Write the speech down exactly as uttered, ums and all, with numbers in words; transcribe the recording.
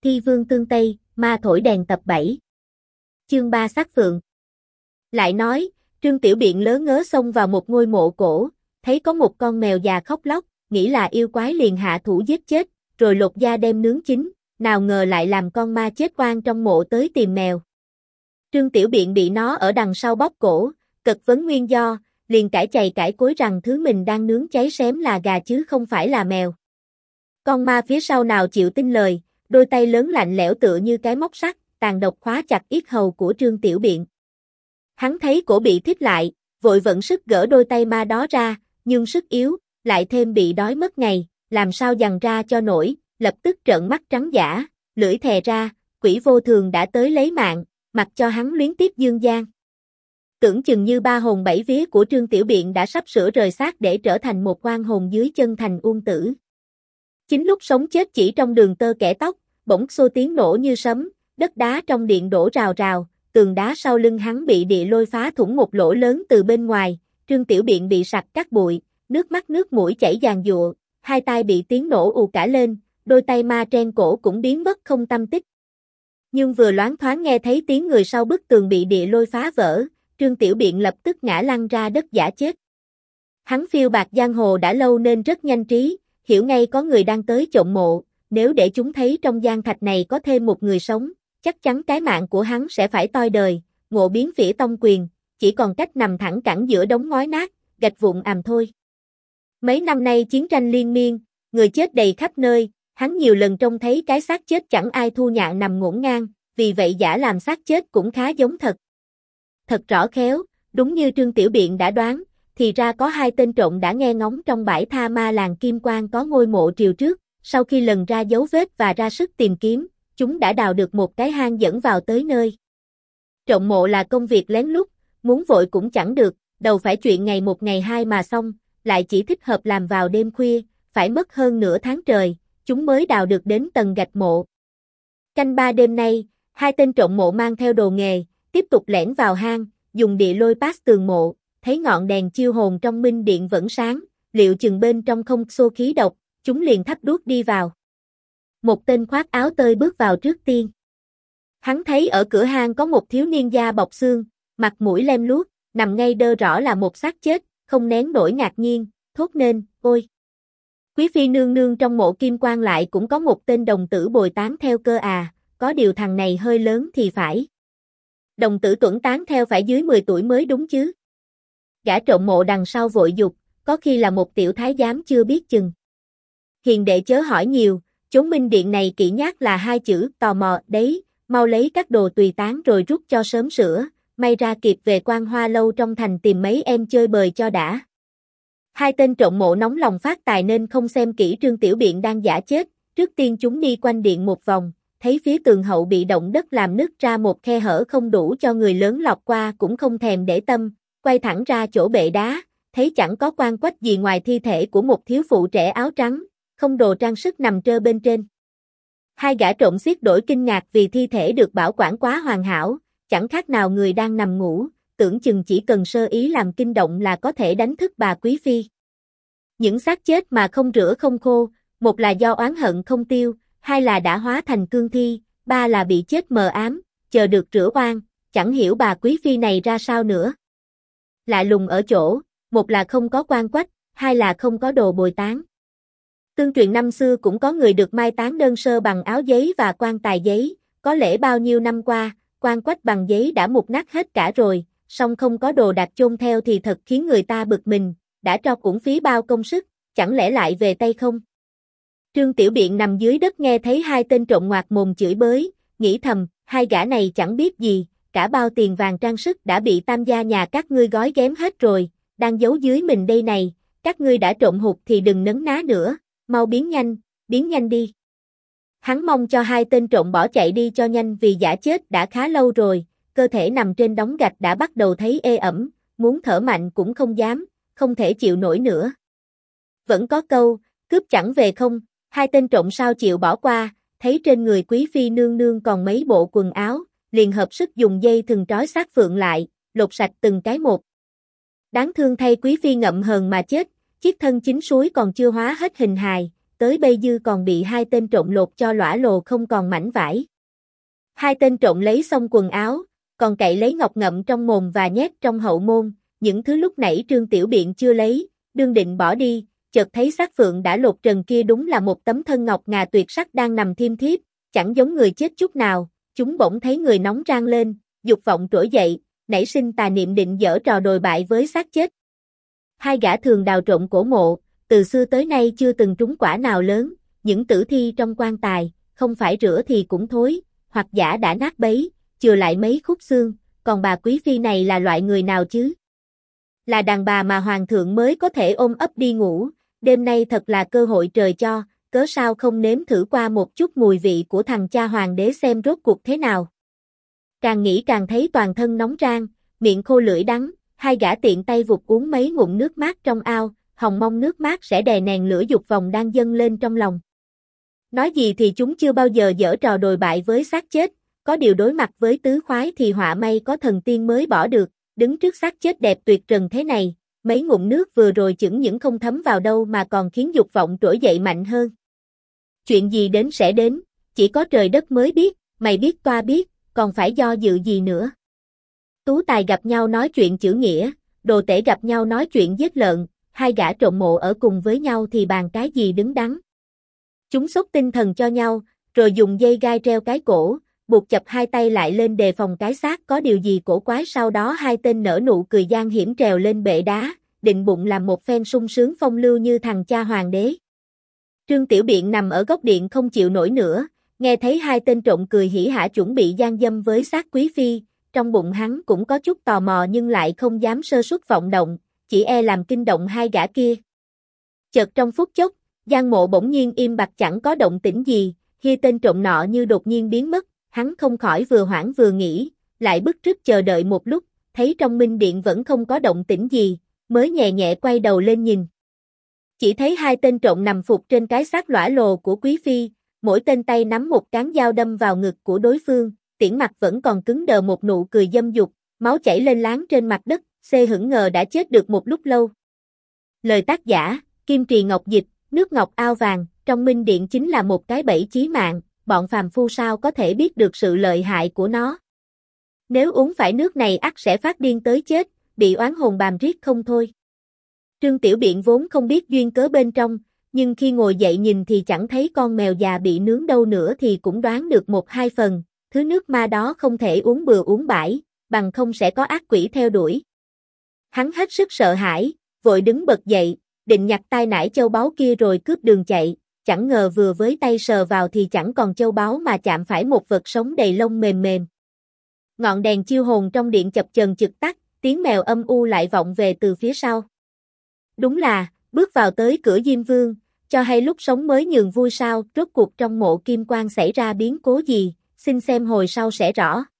Thi vương tương Tây, ma thổi đèn tập bảy. Chương ba sát phượng. Lại nói, Trương Tiểu Biện lớ ngớ xông vào một ngôi mộ cổ, thấy có một con mèo già khóc lóc, nghĩ là yêu quái liền hạ thủ giết chết, rồi lột da đem nướng chín, nào ngờ lại làm con ma chết oan trong mộ tới tìm mèo. Trương Tiểu Biện bị nó ở đằng sau bóp cổ, cật vấn nguyên do, liền cãi chày cãi cối rằng thứ mình đang nướng cháy xém là gà chứ không phải là mèo. Con ma phía sau nào chịu tin lời, đôi tay lớn lạnh lẽo tựa như cái móc sắt, tàn độc khóa chặt yết hầu của Trương Tiểu Biện. Hắn thấy cổ bị thít lại, vội vận sức gỡ đôi tay ma đó ra, nhưng sức yếu, lại thêm bị đói mất ngày, làm sao dằn ra cho nổi, lập tức trợn mắt trắng dã, lưỡi thè ra, quỷ vô thường đã tới lấy mạng, mặc cho hắn luyến tiếp dương gian. Tưởng chừng như ba hồn bảy vía của Trương Tiểu Biện đã sắp sửa rời xác để trở thành một oan hồn dưới chân thành uông tử. Chính lúc sống chết chỉ trong đường tơ kẻ tóc, bỗng xô tiếng nổ như sấm, đất đá trong điện đổ rào rào, tường đá sau lưng hắn bị địa lôi phá thủng một lỗ lớn từ bên ngoài, Trương Tiểu Biện bị sặc cát bụi, nước mắt nước mũi chảy giàn giụa, hai tay bị tiếng nổ ù cả lên, đôi tay ma trên cổ cũng biến mất không tâm tích. Nhưng vừa loáng thoáng nghe thấy tiếng người sau bức tường bị địa lôi phá vỡ, Trương Tiểu Biện lập tức ngã lăn ra đất giả chết. Hắn phiêu bạt giang hồ đã lâu nên rất nhanh trí, hiểu ngay có người đang tới chộn mộ, nếu để chúng thấy trong gian thạch này có thêm một người sống, chắc chắn cái mạng của hắn sẽ phải toi đời, ngộ biến phỉ tông quyền, chỉ còn cách nằm thẳng cẳng giữa đống ngói nát, gạch vụn àm thôi. Mấy năm nay chiến tranh liên miên, người chết đầy khắp nơi, hắn nhiều lần trông thấy cái xác chết chẳng ai thu nhạn nằm ngổn ngang, vì vậy giả làm xác chết cũng khá giống thật. Thật rõ khéo, đúng như Trương Tiểu Biện đã đoán, thì ra có hai tên trộm đã nghe ngóng trong bãi tha ma làng Kim Quang có ngôi mộ triều trước, sau khi lần ra dấu vết và ra sức tìm kiếm, chúng đã đào được một cái hang dẫn vào tới nơi. Trộm mộ là công việc lén lút, muốn vội cũng chẳng được, đầu phải chuyện ngày một ngày hai mà xong, lại chỉ thích hợp làm vào đêm khuya, phải mất hơn nửa tháng trời, chúng mới đào được đến tầng gạch mộ. Canh ba đêm nay, hai tên trộm mộ mang theo đồ nghề, tiếp tục lẻn vào hang, dùng địa lôi pass tường mộ, thấy ngọn đèn chiêu hồn trong minh điện vẫn sáng, liệu chừng bên trong không xô khí độc, chúng liền thắp đuốc đi vào. Một tên khoác áo tơi bước vào trước tiên. Hắn thấy ở cửa hang có một thiếu niên da bọc xương, mặt mũi lem luốc, nằm ngay đơ rõ là một xác chết, không nén nổi ngạc nhiên, thốt nên, ôi! Quý phi nương nương trong mộ Kim Quang lại cũng có một tên đồng tử bồi tán theo cơ à, có điều thằng này hơi lớn thì phải. Đồng tử tuẫn tán theo phải dưới mười tuổi mới đúng chứ. Gã trộm mộ đằng sau vội dục, có khi là một tiểu thái giám chưa biết chừng. Hiền đệ chớ hỏi nhiều, chốn minh điện này kỹ nhác là hai chữ tò mò đấy, mau lấy các đồ tùy tán rồi rút cho sớm sữa, may ra kịp về Quan Hoa lâu trong thành tìm mấy em chơi bời cho đã. Hai tên trộm mộ nóng lòng phát tài nên không xem kỹ Trương Tiểu Biện đang giả chết, trước tiên chúng đi quanh điện một vòng, thấy phía tường hậu bị động đất làm nứt ra một khe hở không đủ cho người lớn lọt qua cũng không thèm để tâm, quay thẳng ra chỗ bệ đá, thấy chẳng có quan quách gì ngoài thi thể của một thiếu phụ trẻ áo trắng, không đồ trang sức nằm trơ bên trên. Hai gã trộm xiết đổi kinh ngạc vì thi thể được bảo quản quá hoàn hảo, chẳng khác nào người đang nằm ngủ, tưởng chừng chỉ cần sơ ý làm kinh động là có thể đánh thức bà quý phi. Những xác chết mà không rửa không khô, một là do oán hận không tiêu, hai là đã hóa thành cương thi, ba là bị chết mờ ám, chờ được rửa oan, chẳng hiểu bà quý phi này ra sao nữa. Lạ lùng ở chỗ, một là không có quan quách, hai là không có đồ bồi tán. Tương truyền năm xưa cũng có người được mai táng đơn sơ bằng áo giấy và quan tài giấy, có lẽ bao nhiêu năm qua, quan quách bằng giấy đã mục nát hết cả rồi, song không có đồ đạc chôn theo thì thật khiến người ta bực mình, đã cho cũng phí bao công sức, chẳng lẽ lại về tay không? Trương Tiểu Biện nằm dưới đất nghe thấy hai tên trộm ngoạc mồm chửi bới, nghĩ thầm, hai gã này chẳng biết gì, cả bao tiền vàng trang sức đã bị tam gia nhà các ngươi gói ghém hết rồi, đang giấu dưới mình đây này, các ngươi đã trộm hụt thì đừng nấn ná nữa, mau biến nhanh, biến nhanh đi. Hắn mong cho hai tên trộm bỏ chạy đi cho nhanh vì giả chết đã khá lâu rồi, cơ thể nằm trên đống gạch đã bắt đầu thấy ê ẩm, muốn thở mạnh cũng không dám, không thể chịu nổi nữa. Vẫn có câu, cướp chẳng về không, hai tên trộm sao chịu bỏ qua, thấy trên người quý phi nương nương còn mấy bộ quần áo, liền hợp sức dùng dây thừng trói xác phượng lại, lột sạch từng cái một. Đáng thương thay quý phi ngậm hờn mà chết, chiếc thân chính suối còn chưa hóa hết hình hài, tới bây dư còn bị hai tên trộm lột cho lõa lồ không còn mảnh vải. Hai tên trộm lấy xong quần áo, còn cậy lấy ngọc ngậm trong mồm và nhét trong hậu môn, những thứ lúc nãy Trương Tiểu Biện chưa lấy, đương định bỏ đi, chợt thấy xác phượng đã lột trần kia đúng là một tấm thân ngọc ngà tuyệt sắc đang nằm thiêm thiếp, chẳng giống người chết chút nào, chúng bỗng thấy người nóng rang lên, dục vọng trỗi dậy, nảy sinh tà niệm định giở trò đồi bại với xác chết. Hai gã thường đào trộm cổ mộ, từ xưa tới nay chưa từng trúng quả nào lớn, những tử thi trong quan tài, không phải rửa thì cũng thối, hoặc giả đã nát bấy, chừa lại mấy khúc xương, còn bà quý phi này là loại người nào chứ? Là đàn bà mà hoàng thượng mới có thể ôm ấp đi ngủ, đêm nay thật là cơ hội trời cho, cớ sao không nếm thử qua một chút mùi vị của thằng cha hoàng đế xem rốt cuộc thế nào. Càng nghĩ càng thấy toàn thân nóng rang, miệng khô lưỡi đắng, hai gã tiện tay vụt uống mấy ngụm nước mát trong ao, hòng mong nước mát sẽ đè nén lửa dục vọng đang dâng lên trong lòng. Nói gì thì chúng chưa bao giờ giở trò đồi bại với xác chết, có điều đối mặt với tứ khoái thì họa may có thần tiên mới bỏ được, đứng trước xác chết đẹp tuyệt trần thế này, mấy ngụm nước vừa rồi chững những không thấm vào đâu mà còn khiến dục vọng trỗi dậy mạnh hơn. Chuyện gì đến sẽ đến, chỉ có trời đất mới biết, mày biết toa biết, còn phải do dự gì nữa. Tú tài gặp nhau nói chuyện chữ nghĩa, đồ tể gặp nhau nói chuyện giết lợn, hai gã trộm mộ ở cùng với nhau thì bàn cái gì đứng đắn. Chúng xúc tinh thần cho nhau, rồi dùng dây gai treo cái cổ, buộc chập hai tay lại lên đề phòng cái xác có điều gì cổ quái. Sau đó hai tên nở nụ cười gian hiểm trèo lên bệ đá, định bụng làm một phen sung sướng phong lưu như thằng cha hoàng đế. Trương Tiểu Biện nằm ở góc điện không chịu nổi nữa, nghe thấy hai tên trộm cười hỉ hả chuẩn bị gian dâm với xác quý phi, trong bụng hắn cũng có chút tò mò nhưng lại không dám sơ suất vọng động, chỉ e làm kinh động hai gã kia. Chợt trong phút chốc, Giang Mộ bỗng nhiên im bặt chẳng có động tĩnh gì, khi tên trộm nọ như đột nhiên biến mất, hắn không khỏi vừa hoảng vừa nghĩ, lại bức rứt chờ đợi một lúc, thấy trong minh điện vẫn không có động tĩnh gì, mới nhẹ nhẹ quay đầu lên nhìn. Chỉ thấy hai tên trộm nằm phục trên cái xác lõa lồ của quý phi, mỗi tên tay nắm một cán dao đâm vào ngực của đối phương, Tiễn Mặc vẫn còn cứng đờ một nụ cười dâm dục, máu chảy lên láng trên mặt đất, xê hững ngờ đã chết được một lúc lâu. Lời tác giả, Kim Trì Ngọc Dịch, nước ngọc ao vàng, trong minh điện chính là một cái bẫy chí mạng, bọn phàm phu sao có thể biết được sự lợi hại của nó. Nếu uống phải nước này ắt sẽ phát điên tới chết, bị oán hồn bàm riết không thôi. Trương Tiểu Biện vốn không biết duyên cớ bên trong, nhưng khi ngồi dậy nhìn thì chẳng thấy con mèo già bị nướng đâu nữa thì cũng đoán được một hai phần, thứ nước ma đó không thể uống bừa uống bãi, bằng không sẽ có ác quỷ theo đuổi. Hắn hết sức sợ hãi, vội đứng bật dậy, định nhặt tai nải châu báu kia rồi cướp đường chạy, chẳng ngờ vừa với tay sờ vào thì chẳng còn châu báu mà chạm phải một vật sống đầy lông mềm mềm. Ngọn đèn chiêu hồn trong điện chập chờn chực tắt, tiếng mèo âm u lại vọng về từ phía sau. Đúng là, bước vào tới cửa Diêm Vương, cho hay lúc sống mới nhường vui sao, rốt cuộc trong mộ Kim Quan xảy ra biến cố gì, xin xem hồi sau sẽ rõ.